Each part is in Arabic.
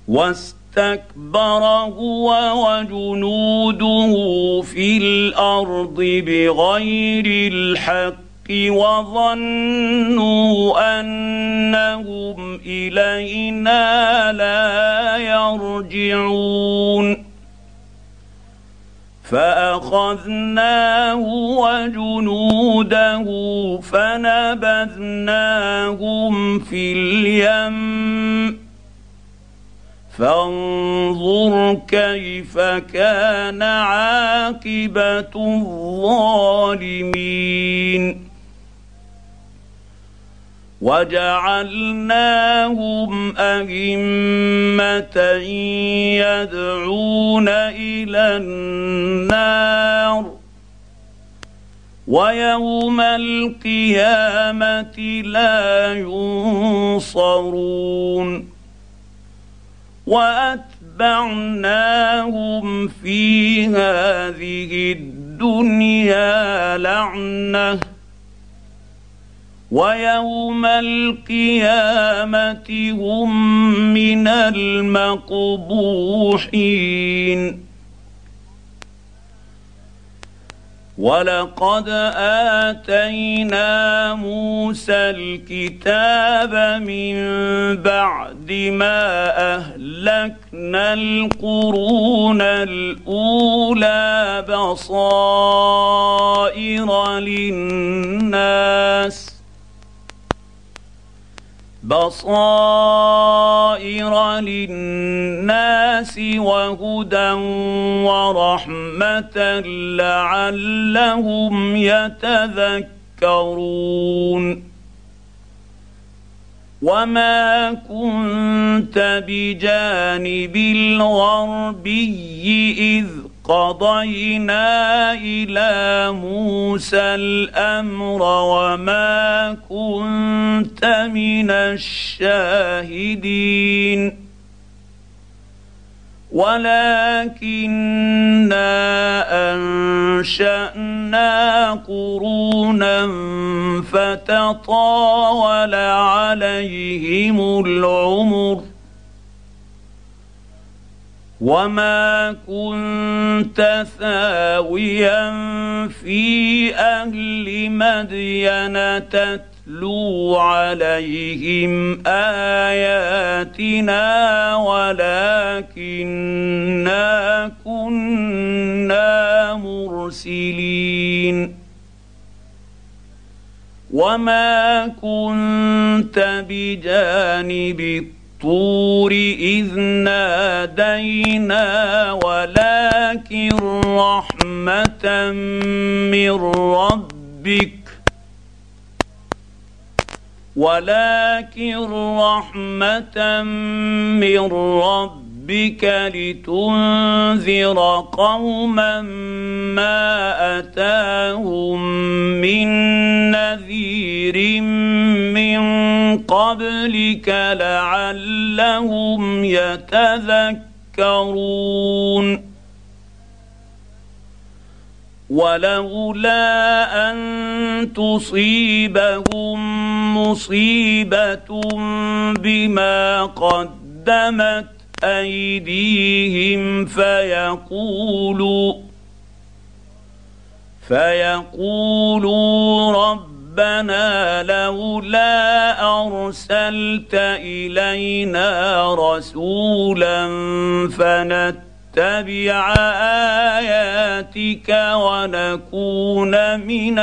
واستكبر هو وجنوده في الأرض بغير الحق وظنوا أنهم إلينا لا يرجعون فأخذناه وجنوده فنبذناهم في اليم فانظر كيف كان عاقبة الظالمين وجعلناهم أئمة يدعون إلى النار ويوم القيامة لا ينصرون وأتبعناهم في هذه الدنيا لعنة ويوم القيامة هم من المقبوحين ولقد آتينا موسى الكتاب من بعد ما أهلكنا القرون الأولى بصائر للناس وهدى ورحمة لعلهم يتذكرون وما كنت بجانب الغربي إذ قضينا إلى موسى الأمر وما كنت من الشاهدين ولكننا أنشأنا قرونا فتطاول عليهم العمر وما كنت ثاويا في أهل مدين تتلو عليهم آياتنا ولكننا كنا مرسلين وما كنت بجانب الطور إذ نادينا ولكن رحمة من ربك لتنذر قوما ما أتاهم من نذير من قبلك لعلهم يتذكرون ولولا أن تصيبهم مصيبة بما قدمت أيديهم فيقولوا ربنا لولا أرسلت إلينا رسولا فنتبع آياتك ونكون من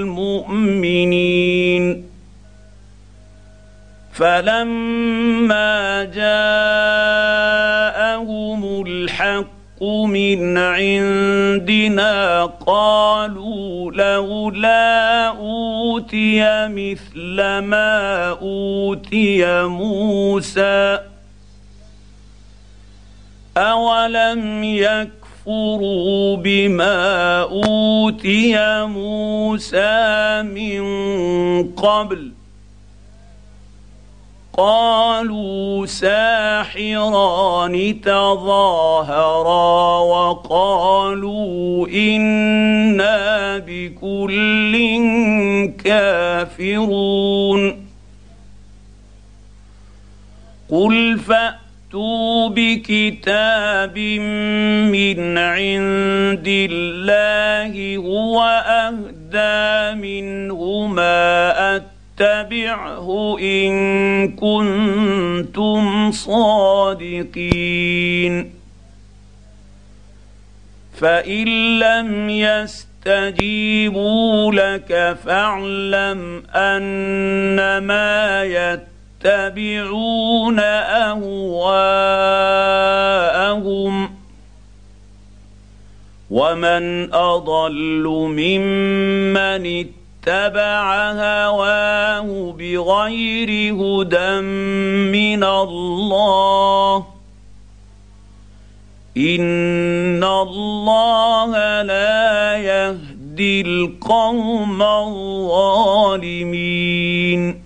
المؤمنين فلما جاءهم الحق من عندنا قالوا لولا أوتي مثل ما أوتي موسى أولم يكفروا بما أوتي موسى من قبل قالوا ساحران تظاهرا وقالوا إنا بكل كافرون قل فأتوا فاتوا بكتاب من عند الله هو اهدى منهما اتبعه ان كنتم صادقين فان لم يستجيبوا لك فاعلم انما يتبعون اهواءهم ومن اضل ممن اتبع هواه بغير هدى من الله ان الله لا يهدي القوم الظالمين